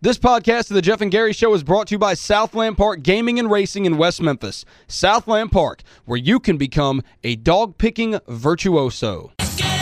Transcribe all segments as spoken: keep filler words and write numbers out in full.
This podcast of the Jeff and Gary Show is brought to you by Southland Park Gaming and Racing in West Memphis. Southland Park, where you can become a dog-picking virtuoso.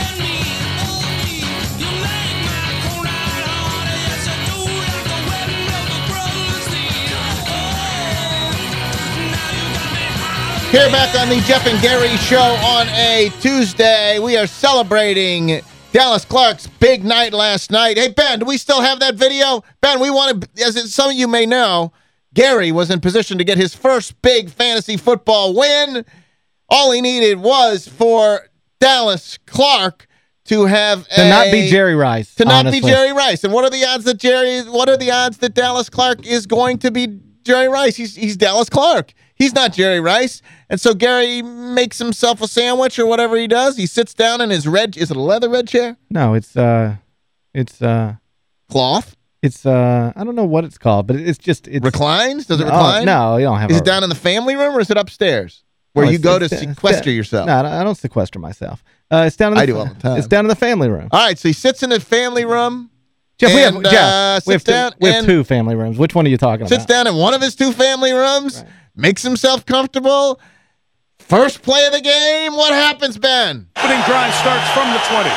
Here back on the Jeff and Gary Show on a Tuesday. We are celebrating Dallas Clark's big night last night. Hey, Ben, do we still have that video? Ben, we wanted, as some of you may know, Gary was in position to get his first big fantasy football win. All he needed was for Dallas Clark to have to a, not be Jerry Rice. To not honestly. be Jerry Rice. And what are the odds that Jerry, what are the odds that Dallas Clark is going to be Jerry Rice? He's, he's Dallas Clark. He's not Jerry Rice. And so Gary makes himself a sandwich or whatever he does. He sits down in his red, is it a leather red chair? No, it's, uh, it's, uh, cloth? It's, uh, I don't know what it's called, but it's just, it's. Reclines? Does it no, recline? No, you don't have Is a, it down in the family room or is it upstairs? Where no, you go to it's, sequester it's, yourself? No, I don't sequester myself. Uh, it's down in the, I do all the time. It's down in the family room. All right, so he sits in the family room. Jeff, and, we have, Jeff, uh, we have, down two, we have two family rooms. Which one are you talking sits about? Sits down in one of his two family rooms, right. Makes himself comfortable. First play of the game, what happens, Ben? Opening drive starts from the twenty.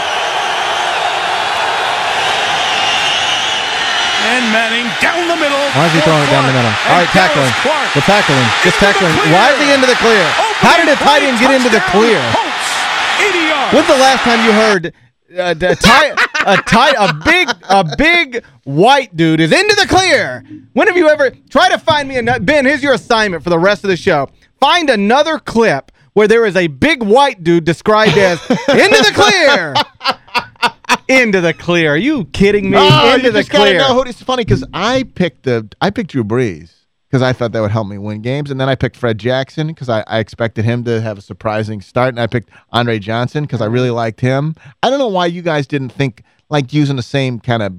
And Manning down the middle. Why is he throwing it down the middle? All right, tackle him. We'll tackle him. Just tackle him. Why is he into the clear? How did a tight end get into the clear? eighty yards. When's the last time you heard uh, a, tight, a, tight, a big a big white dude is into the clear? When have you ever... Try to find me... a Ben, here's your assignment for the rest of the show. Find another clip where there is a big white dude described as into the clear. Into the clear. Are you kidding me? Oh, into you the just clear. Gotta know who, it's funny because I picked the I picked Drew Brees because I thought that would help me win games, and then I picked Fred Jackson because I, I expected him to have a surprising start, and I picked Andre Johnson because I really liked him. I don't know why you guys didn't think like using the same kind of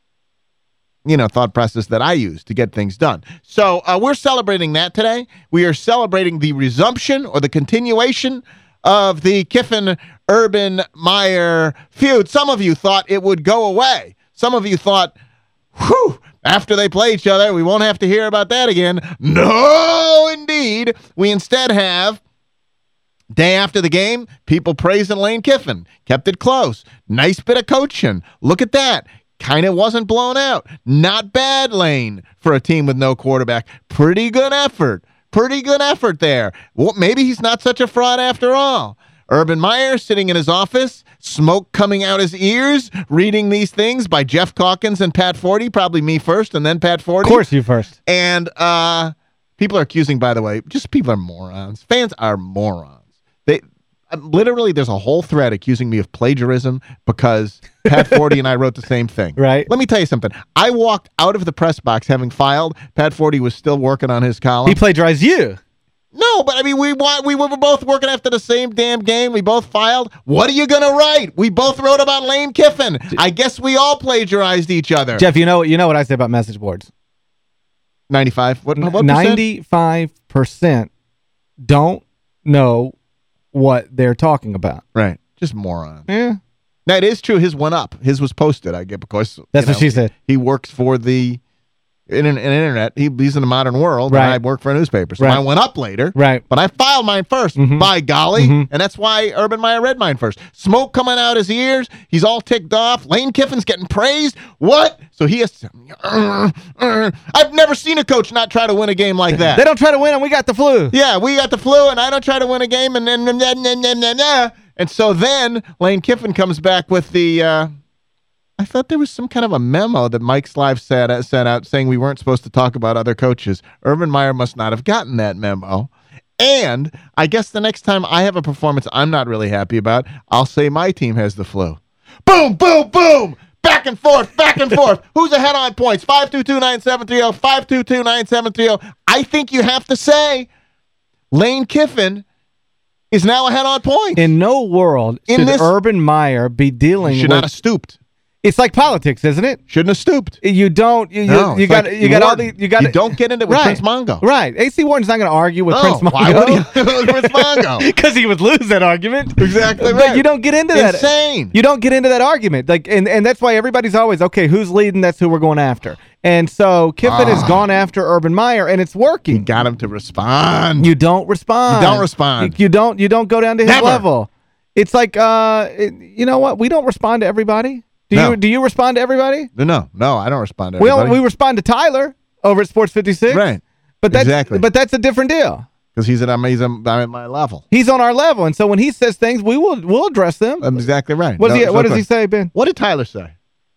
you know, thought process that I use to get things done. So uh, we're celebrating that today. We are celebrating the resumption or the continuation of the Kiffin-Urban Meyer feud. Some of you thought it would go away. Some of you thought, whew, after they play each other, we won't have to hear about that again. No, indeed. We instead have, day after the game, people praising Lane Kiffin. Kept it close. Nice bit of coaching. Look at that. Kind of wasn't blown out. Not bad, Lane, for a team with no quarterback. Pretty good effort. Pretty good effort there. Well, maybe he's not such a fraud after all. Urban Meyer sitting in his office, smoke coming out his ears, reading these things by Jeff Calkins and Pat Forty, probably me first and then Pat Forty. Of course you first. And uh, people are accusing, by the way, just people are morons. Fans are morons. They literally, there's a whole thread accusing me of plagiarism because Pat Forty and I wrote the same thing. Right. Let me tell you something. I walked out of the press box having filed. Pat Forty was still working on his column. He plagiarized you. No, but I mean, we we were both working after the same damn game. We both filed. What are you going to write? We both wrote about Lane Kiffin. I guess we all plagiarized each other. Jeff, you know, you know what I say about message boards? ninety-five. What, what percent? ninety-five percent don't know what they're talking about. Right. Just moron. Yeah. Now, it is true. His went up. His was posted, I get, because that's what know, she said. He works for the in an, an internet. He, he's in the modern world, right. and I work for a newspaper. So right. mine went up later. Right. But I filed mine first, mm-hmm. by golly. Mm-hmm. And that's why Urban Meyer read mine first. Smoke coming out his ears. He's all ticked off. Lane Kiffin's getting praised. What? So he has to... Uh, uh, I've never seen a coach not try to win a game like that. They don't try to win, and we got the flu. Yeah, we got the flu, and I don't try to win a game, and then... Nah, nah, nah, nah, nah. And so then Lane Kiffin comes back with the... Uh, I thought there was some kind of a memo that Mike's Live sent, uh, sent out saying we weren't supposed to talk about other coaches. Urban Meyer must not have gotten that memo. And I guess the next time I have a performance I'm not really happy about, I'll say my team has the flu. Boom, boom, boom! Back and forth, back and forth. Who's ahead on points? five two two, nine seven three zero, five two two, nine seven three zero. I think you have to say Lane Kiffin is now ahead on points. In no world In should this, Urban Meyer be dealing should with... not have stooped. It's like politics, isn't it? Shouldn't have stooped. You don't. You, no, you, you got. like you got all the. Wharton. You got. You don't get into it with right. Prince Mongo. Right. A C Wharton's not going to argue with No, Prince Mongo. why would he with Prince Mongo? Because he would lose that argument. Exactly But right. you don't get into that. Insane. You don't get into that argument. Like, and and that's why everybody's always okay. Who's leading? That's who we're going after. And so Kiffin has gone after Urban Meyer, and it's working. You got him to respond. You don't respond. You don't respond. You, you don't. You don't go down to his Never. level. It's like, uh, it, you know what? We don't respond to everybody. Do No. you? Do you respond to everybody? No, no, no, I don't respond to We everybody. we respond to Tyler over at Sports fifty-six. Right. But that's Exactly. but that's a different deal. Because he's at, I'm, he's I'm at my level. He's on our level, and so when he says things, we will we'll address them. I'm exactly right. What, does No, he, it's what no does he question. say, Ben? What did Tyler say?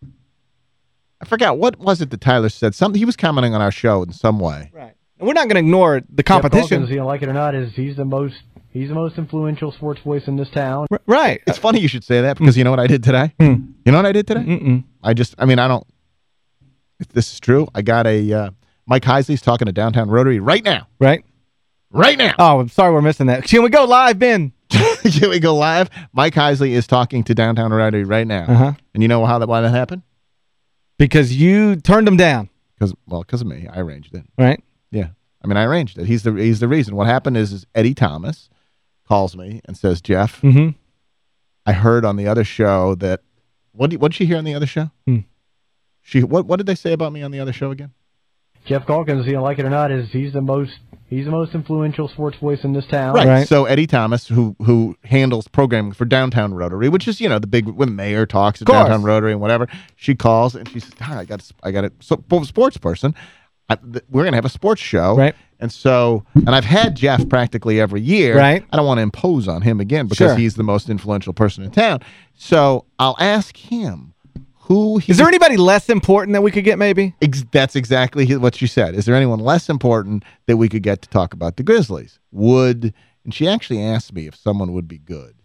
I forgot. What was it that Tyler said? Something. He was commenting on our show in some way. Right. And we're not going to ignore the Jeff competition. Calkins, you know, like it or not, is he's the most he's the most influential sports voice in this town. R right. It's funny you should say that because you know what I did today? Hmm. You know what I did today? Mm-mm. I just, I mean, I don't, if this is true, I got a, uh, Mike Heisley's talking to Downtown Rotary right now. Right. Right now. Oh, I'm sorry we're missing that. Can we go live, Ben? Can we go live? Mike Heisley is talking to Downtown Rotary right now. Uh-huh. And you know how that why that happened? Because you turned him down. Because, well, because of me. I arranged it. Right. Yeah. I mean, I arranged it. He's the he's the reason. What happened is, is Eddie Thomas calls me and says, Jeff, Mm-hmm. I heard on the other show that, what did, what did she hear on the other show? Hmm. She what what did they say about me on the other show again? Jeff Calkins, you know, like it or not, is he's the most he's the most influential sports voice in this town. Right. Right. So Eddie Thomas, who who handles programming for Downtown Rotary, which is, you know, the big, when the mayor talks at Course. Downtown Rotary and whatever, she calls and she says, "Hi, I got a, I got a so, sports person. I, th we're going to have a sports show." Right. And so, and I've had Jeff practically every year. Right. I don't want to impose on him again because Sure. he's the most influential person in town. So I'll ask him who he... Is there anybody less important that we could get maybe? Ex that's exactly he- what she said. Is there anyone less important that we could get to talk about the Grizzlies? Would, and she actually asked me if someone would be good.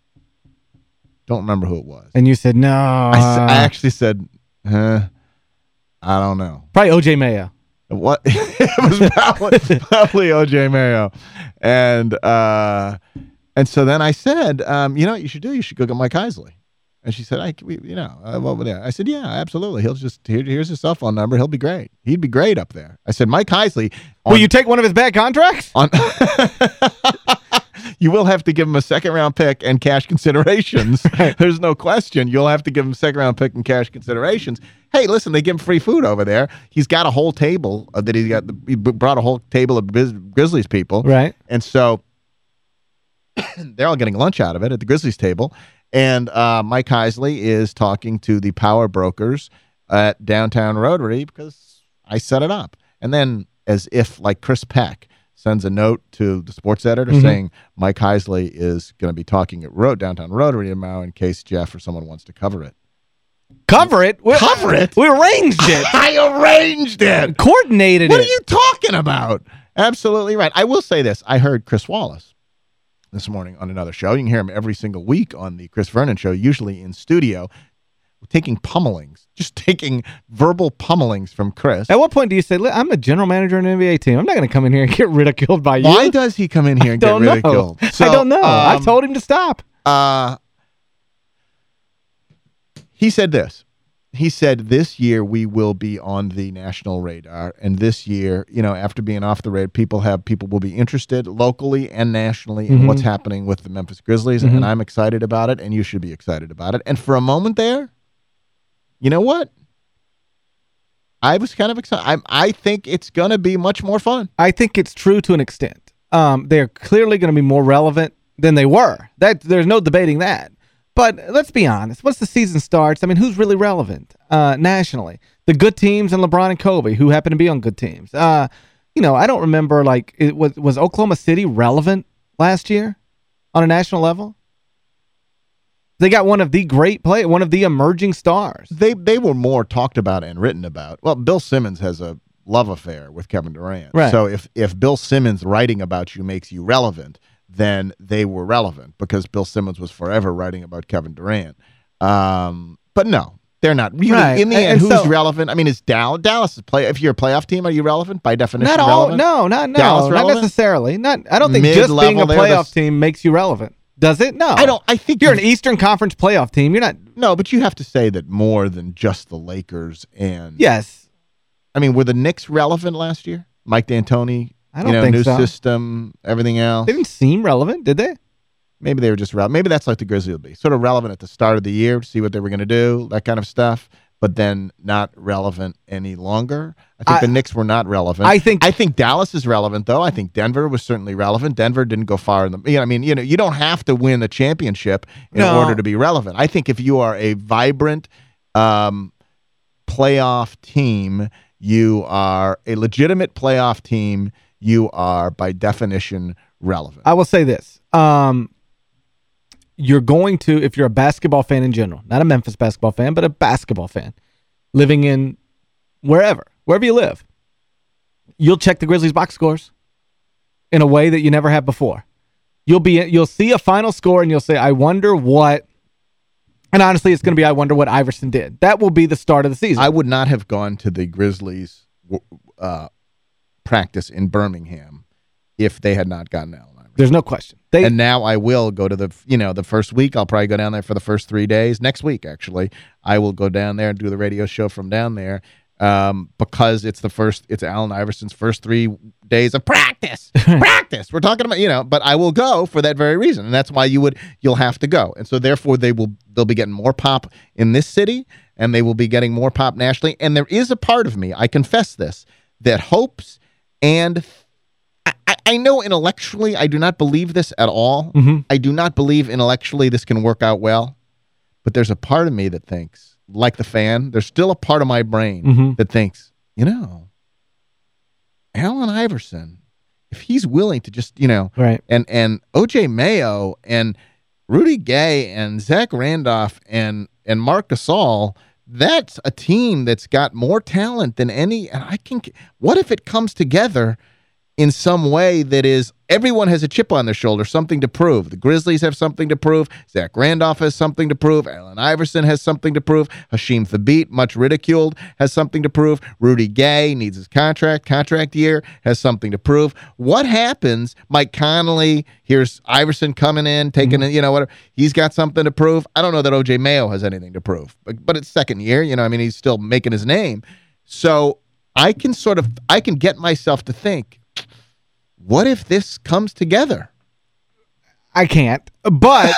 Don't remember who it was. And you said, no. I, s- I actually said, huh, I don't know. Probably O J Mayo. What? It was probably, probably O J Mayo. And, uh, and so then I said, um, you know what you should do? You should go get Mike Heisley. And she said, I, we, you know, uh, what would I? I said, yeah, absolutely. He'll just, here, here's his cell phone number. He'll be great. He'd be great up there. I said, Mike Heisley. On, Will you take one of his bad contracts? on You will have to give him a second round pick and cash considerations. Right. There's no question. You'll have to give him a second round pick and cash considerations. Hey, listen, they give him free food over there. He's got a whole table uh, that he's got. He brought a whole table of Grizz- Grizzlies people. Right. And so they're all getting lunch out of it at the Grizzlies table. And uh, Mike Heisley is talking to the power brokers at Downtown Rotary because I set it up. And then as if like Chris Peck sends a note to the sports editor Mhm. saying Mike Heisley is going to be talking at Ro Downtown Rotary tomorrow in case Jeff or someone wants to cover it. Cover it? We, Cover it? We arranged it. I arranged it. Coordinated What it. are you talking about? Absolutely right. I will say this. I heard Chris Wallace this morning on another show. You can hear him every single week on the Chris Vernon show, usually in studio, taking pummelings, just taking verbal pummelings from Chris. At what point do you say, I'm a general manager in an N B A team. I'm not going to come in here and get ridiculed by you. Why does he come in here and I get don't know. ridiculed? I don't know. um, I told him to stop. Uh, he said this. He said this year we will be on the national radar, and this year, you know, after being off the radar, people have people will be interested locally and nationally in Mhm. what's happening with the Memphis Grizzlies, Mhm. and I'm excited about it, and you should be excited about it. And for a moment there, you know what? I was kind of excited. I, I think it's going to be much more fun. I think it's true to an extent. Um, they're clearly going to be more relevant than they were. That There's no debating that. But let's be honest. Once the season starts, I mean, who's really relevant uh, nationally? The good teams and LeBron and Kobe, who happen to be on good teams. Uh, you know, I don't remember, like, it was, was Oklahoma City relevant last year on a national level? They got one of the great play, one of the emerging stars. They they were more talked about and written about. Well, Bill Simmons has a love affair with Kevin Durant. Right. So if, if Bill Simmons writing about you makes you relevant, then they were relevant because Bill Simmons was forever writing about Kevin Durant. Um, but no, they're not. Really, Right. in the And- end, and who's so- relevant? I mean, is Dallas, Dallas is play, if you're a playoff team, are you relevant by definition? Not all, relevant? no, not, no, Dallas not relevant? necessarily. Not. I don't think just being Mid-level, a they're playoff the- team makes you relevant. Does it? No. I don't. I think you're an Eastern Conference playoff team. You're not. No, but you have to say that more than just the Lakers and. Yes. I mean, were the Knicks relevant last year? Mike D'Antoni. I don't you know, think new so. system, everything else. They didn't seem relevant, did they? Maybe they were just relevant. Maybe that's like the Grizzlies will be. Sort of relevant at the start of the year to see what they were going to do, that kind of stuff, but then not relevant any longer. I think I, the Knicks were not relevant. I think I think Dallas is relevant, though. I think Denver was certainly relevant. Denver didn't go far in the you know, I mean, you know, you don't have to win a championship in no. order to be relevant. I think if you are a vibrant um, playoff team, you are a legitimate playoff team, you are by definition relevant. I will say this. Um You're going to, if you're a basketball fan in general, not a Memphis basketball fan, but a basketball fan, living in wherever, wherever you live, you'll check the Grizzlies box scores in a way that you never have before. You'll be, you'll see a final score and you'll say, I wonder what, and honestly, it's going to be, I wonder what Iverson did. That will be the start of the season. I would not have gone to the Grizzlies uh, practice in Birmingham if they had not gotten Allen Iverson. There's no question. They, and now I will go to the, you know, the first week. I'll probably go down there for the first three days. Next week, actually, I will go down there and do the radio show from down there um, because it's the first, it's Allen Iverson's first three days of practice. practice. We're talking about, you know, but I will go for that very reason. And that's why you would, you'll have to go. And so therefore they will, they'll be getting more pop in this city and they will be getting more pop nationally. And there is a part of me, I confess this, that hopes and I, I know intellectually I do not believe this at all. Mm-hmm. I do not believe intellectually this can work out well. But there's a part of me that thinks, like the fan, there's still a part of my brain mm-hmm. that thinks, you know, Allen Iverson, if he's willing to just, you know, right. and, and O J Mayo and Rudy Gay and Zach Randolph and, and Marc Gasol, that's a team that's got more talent than any, and I can, what if it comes together in some way that is, everyone has a chip on their shoulder, something to prove. The Grizzlies have something to prove. Zach Randolph has something to prove. Allen Iverson has something to prove. Hasheem Thabeet, much ridiculed, has something to prove. Rudy Gay needs his contract, contract year, has something to prove. What happens? Mike Conley, here's Iverson coming in, taking, mm-hmm. you know, whatever. He's got something to prove. I don't know that O J Mayo has anything to prove, but, but it's second year, you know, I mean, he's still making his name. So I can sort of, I can get myself to think, what if this comes together? I can't, but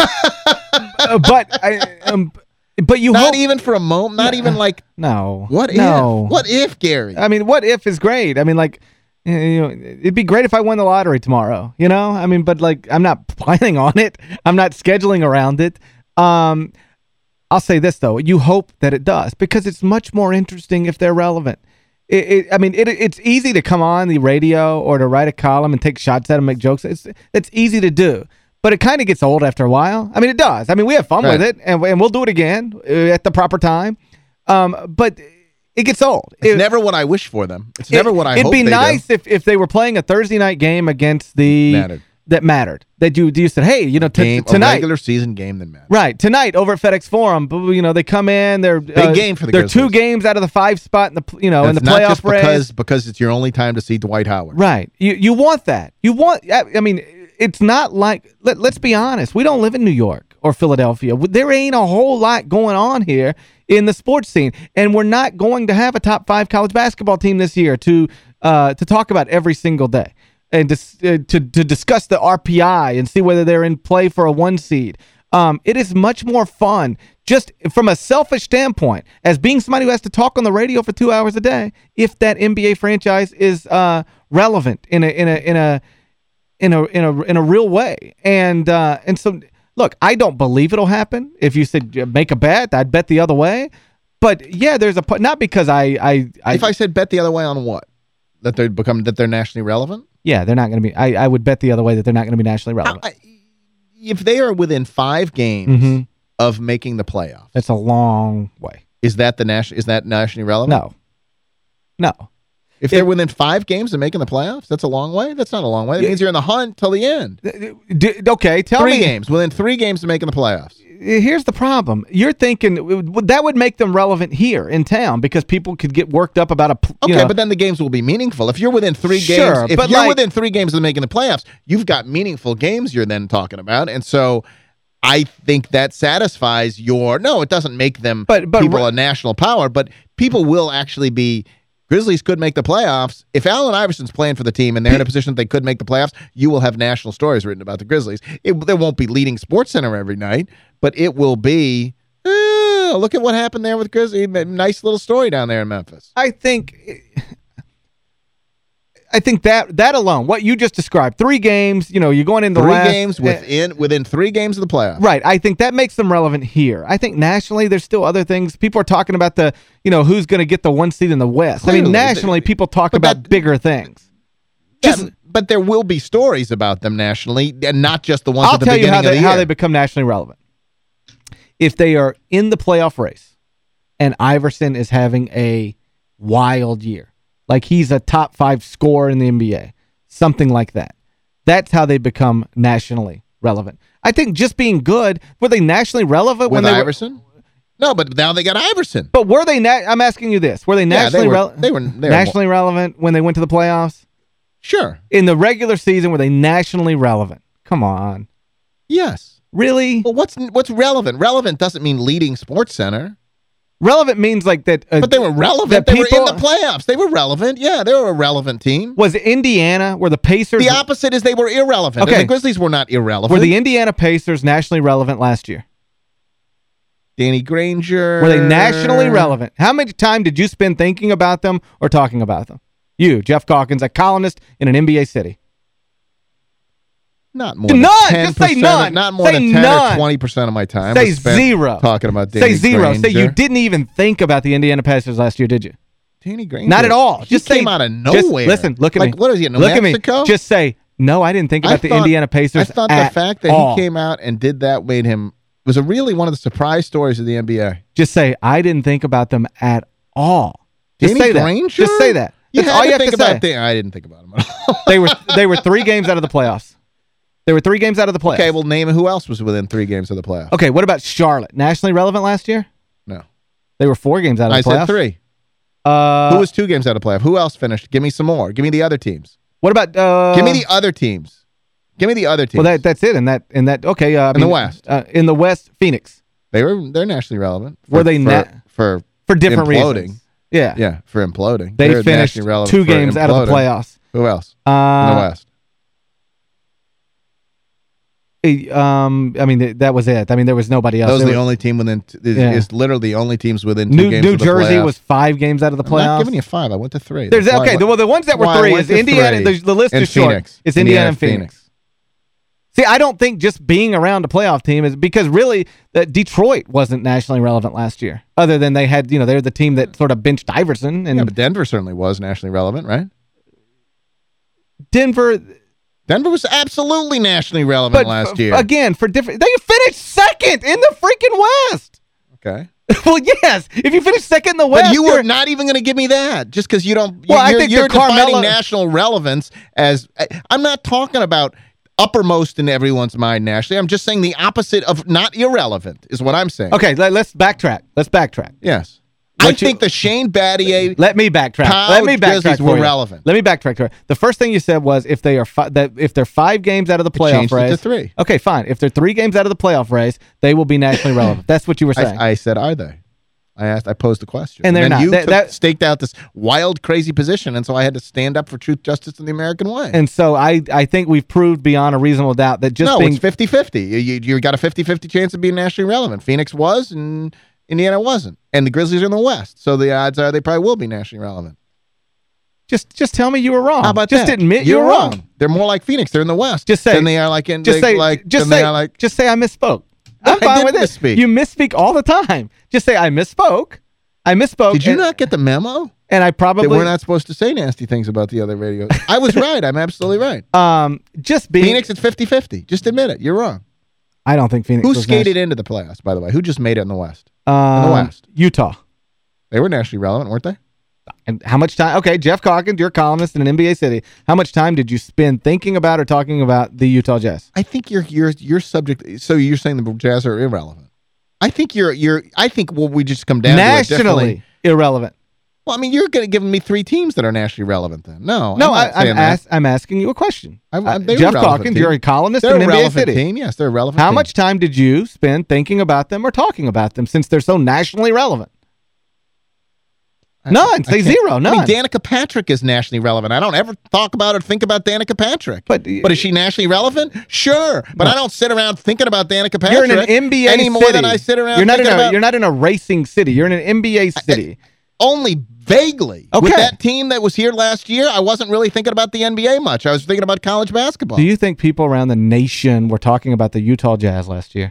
but I um, but you not hope, even for a moment, not even like no. What no. if? What if, Gary? I mean, what if is great. I mean, like, you know, it'd be great if I won the lottery tomorrow. You know, I mean, but like, I'm not planning on it. I'm not scheduling around it. Um, I'll say this though: you hope that it does because it's much more interesting if they're relevant. It, it, I mean, it, it's easy to come on the radio or to write a columm and take shots at them, make jokes. It's it's easy to do, but it kind of gets old after a while. I mean, it does. I mean, we have fun right. with it, and, and we'll do it again at the proper time. Um, but it gets old. It's it, never what I wish for them. It's never it, what I it'd hope be they nice do. if if they were playing a Thursday night game against the mattered. that mattered. That you you said, hey, you know, game, tonight, a regular season game that mattered. right? Tonight over at FedEx Forum, you know, they come in. They're big uh, game for the They're Grizzlies. two games out of the five spot in the you know and in the it's playoff not just race. because because it's your only time to see Dwight Howard. Right. You you want that. You want. I mean, it's not like. Let, let's be honest. We don't live in New York or Philadelphia. There ain't a whole lot going on here in the sports scene, and we're not going to have a top five college basketball team this year to uh to talk about every single day. And dis uh, to, to discuss the R P I and see whether they're in play for a one seed. Um, it is much more fun, just from a selfish standpoint, as being somebody who has to talk on the radio for two hours a day, if that N B A franchise is uh, relevant in a in a in a in a in a in a real way. And uh, and so, look, I don't believe it'll happen. If you said make a bet, I'd bet the other way. But yeah, there's a not because I I, I if I said bet the other way on what, that they become that they're nationally relevant. Yeah, they're not going to be. I, I would bet the other way that they're not going to be nationally relevant. I, if they are within five games mm-hmm. of making the playoffs, that's a long way. Is that the national? Is that nationally relevant? No, no. If they're within five games of making the playoffs, that's a long way? That's not a long way. It means you're in the hunt till the end. D okay, tell three me. Three games. Within three games of making the playoffs. Here's the problem. You're thinking that would make them relevant here in town because people could get worked up about a Okay, know. but then the games will be meaningful. If you're within three Sure, games, if but you're like, within three games of making the playoffs, you've got meaningful games you're then talking about. And so I think that satisfies your, no, it doesn't make them but, but, people a national power, but people will actually be, Grizzlies could make the playoffs. If Allen Iverson's playing for the team and they're in a position that they could make the playoffs, you will have national stories written about the Grizzlies. It, there won't be leading Sports Center every night, but it will be, eh, look at what happened there with Grizzlies. Nice little story down there in Memphis. I think... I think that that alone, what you just described, three games, you know, you're going into three last, games within within three games of the playoffs. Right. I think that makes them relevant here. I think nationally, there's still other things. People are talking about the, you know, who's going to get the one seed in the West. Clearly, I mean, nationally, people talk about that, bigger things. Just, yeah, but there will be stories about them nationally, and not just the ones I'll at the tell you beginning how of they, the year. how they become nationally relevant. If they are in the playoff race, and Iverson is having a wild year, like he's a top five scorer in the N B A. Something like that. That's how they become nationally relevant. I think just being good, were they nationally relevant with when they Iverson? Were, no, but now they got Iverson. But were they, na I'm asking you this, were they nationally yeah, they were, relevant? They were, they were nationally relevant when they went to the playoffs? Sure. In the regular season, were they nationally relevant? Come on. Yes. Really? Well, what's what's relevant? Relevant doesn't mean leading Sports Center. Relevant means like that. Uh, but they were relevant. They people, were in the playoffs. They were relevant. Yeah, they were a relevant team. Was Indiana, were the Pacers... The opposite is they were irrelevant. Okay. And the Grizzlies were not irrelevant. Were the Indiana Pacers nationally relevant last year? Danny Granger. Were they nationally relevant? How much time did you spend thinking about them or talking about them? You, Jeff Calkins, a columnist in an N B A city. Not more none. than ten percent. Just say none. Of, not more say than ten none. or twenty percent of my time. Say zero. Talking about Danny Say zero. Granger. Say you didn't even think about the Indiana Pacers last year, did you? Danny Granger. Not at all. He just came say, out of nowhere. Just, listen, look at like, me. What is he, New look Mexico? At me. Just say, no, I didn't think about I the thought, Indiana Pacers I thought at the fact that all. he came out and did that made him, was a really one of the surprise stories of the N B A. Just say, I didn't think about them at all. Just Danny say Granger? that. Just say that. You That's had all to you have think to about say. the, I didn't think about him at all. they were they were three games out of the playoffs. They were three games out of the playoffs. Okay, well, name who else was within three games of the playoffs. Okay, what about Charlotte? Nationally relevant last year? No. They were four games out of I the playoffs. said three. Uh, who was two games out of playoff? Who else finished? Give me some more. Give me the other teams. What about... Uh, Give me the other teams. Give me the other teams. Well, that that's it. In that, in that okay. Uh, I in mean, the West. Uh, in the West, Phoenix. They were, they're nationally relevant. For, were they... For, for, for different imploding. reasons. Yeah. Yeah, for imploding. They they're finished two games out of the playoffs. Who else uh, in the West? Um, I mean, th that was it. I mean, there was nobody else. Those are the was, only team within, t is, yeah. is literally the only teams within two New, games New of the Jersey playoffs. was five games out of the playoffs. I'm not giving you five. I went to three. There's That's Okay, the, well, the ones that were three is Indiana. The, the list and is short. Phoenix. It's Indiana, Indiana and Phoenix. Phoenix. See, I don't think just being around a playoff team is because really uh, Detroit wasn't nationally relevant last year. Other than they had, you know, they're the team that sort of benched Iverson. And yeah, but Denver certainly was nationally relevant, right? Denver... Denver was absolutely nationally relevant but last year. Again, for different... They finished second in the freaking West. Okay. Well, yes. If you finish second in the West... But you were not even going to give me that just because you don't... Well, you're, I think you're the Carmelo... defining national relevance as... I'm not talking about uppermost in everyone's mind nationally. I'm just saying the opposite of not irrelevant is what I'm saying. Okay, let, let's backtrack. Let's backtrack. Yes. What I you, think the Shane Battier... Let me backtrack. Let me backtrack were for relevant. Let me backtrack to it. The first thing you said was if they are fi that if they're five games out of the playoff race... It to three. Okay, fine. If they're three games out of the playoff race, they will be nationally relevant. That's what you were saying. I, I said, are they? I asked, I posed the question. And they're and not. you That, took, that, staked out this wild, crazy position, and so I had to stand up for truth, justice, and the American way. And so I I think we've proved beyond a reasonable doubt that just no, being... it's fifty fifty. You, you, you got a fifty fifty chance of being nationally relevant. Phoenix was, and Indiana wasn't. And the Grizzlies are in the West, so the odds are they probably will be nationally relevant. Just just tell me you were wrong. How about just that? admit you're you were wrong. wrong. They're more like Phoenix. They're in the West. Just say... than they are like in... Just they, say... like, just, than say they are like, just say I misspoke. No, I'm fine I with didn't it. misspeak. You misspeak all the time. Just say I misspoke. I misspoke. Did you and, not get the memo? And I probably... That we're not supposed to say nasty things about the other radios. I was right. I'm absolutely right. Um, just being... Phoenix at fifty fifty. Just admit it. You're wrong. I don't think Phoenix Who was skated national. into the playoffs, by the way? Who just made it in the West? Um, in the West. Utah. They were nationally relevant, weren't they? And how much time? Okay, Jeff Calkins, you're a columnist in an N B A city. How much time did you spend thinking about or talking about the Utah Jazz? I think you're you're you're subject. So you're saying the Jazz are irrelevant. I think you're you're. I think well, we just come down nationally to irrelevant. Well, I mean, you're going to give me three teams that are nationally relevant. Then no, no, I'm, I, I'm, ask, I'm asking you a question. I, uh, they're Jeff Calkins, you're a columnist they're in an a N B A relevant city. Team. Yes, they're a relevant. How team. much time did you spend thinking about them or talking about them since they're so nationally relevant? None. Say zero. None. I mean, Danica Patrick is nationally relevant. I don't ever talk about or think about Danica Patrick. But, but is she nationally relevant? Sure. But no. I don't sit around thinking about Danica Patrick. You're in an N B A any city. more than I sit around you're not thinking in a, about... You're not in a racing city. You're in an N B A city. I, only vaguely. Okay. With that team that was here last year, I wasn't really thinking about the N B A much. I was thinking about college basketball. Do you think people around the nation were talking about the Utah Jazz last year?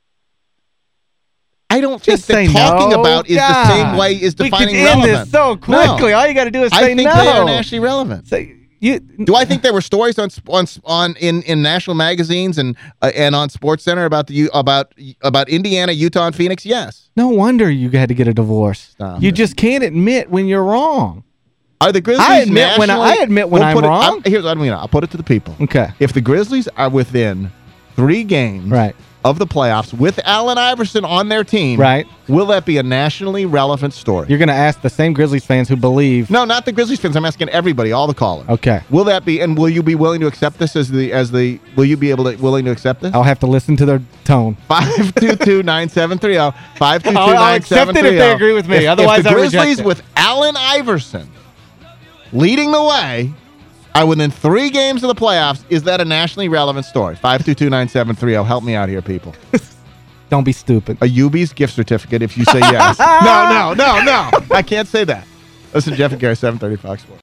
I don't Just think that talking no. about is God. the same way as defining we could relevant. end this so quickly. No. All you got to do is say I think no. they are nationally relevant. Say, you, do I think there were stories on on on in in national magazines and uh, and on SportsCenter about the about about Indiana, Utah, and Phoenix? Yes. No wonder you had to get a divorce. Stop you it. just can't admit when you're wrong. Are the Grizzlies I admit when I, I admit when we'll I'm it, wrong. I'm, here's what I mean. I'll put it to the people. Okay. If the Grizzlies are within three games right. of the playoffs with Allen Iverson on their team, right. will that be a nationally relevant story? You're going to ask the same Grizzlies fans who believe. No, not the Grizzlies fans. I'm asking everybody, all the callers. Okay. Will that be, and will you be willing to accept this as the, as the, will you be able to, willing to accept this? I'll have to listen to their tone. five two two, nine seven three zero. five two two, I'll nine seven three zero. accept it if they agree with me. If, Otherwise, if the I Grizzlies reject it. with Allen Iverson leading the way are within three games of the playoffs, is that a nationally relevant story? five two two, nine seven three zero. Help me out here, people. Don't be stupid. A U B's gift certificate if you say yes. no, no, no, no. I can't say that. Listen, Jeff and Gary, seven thirty Fox Sports.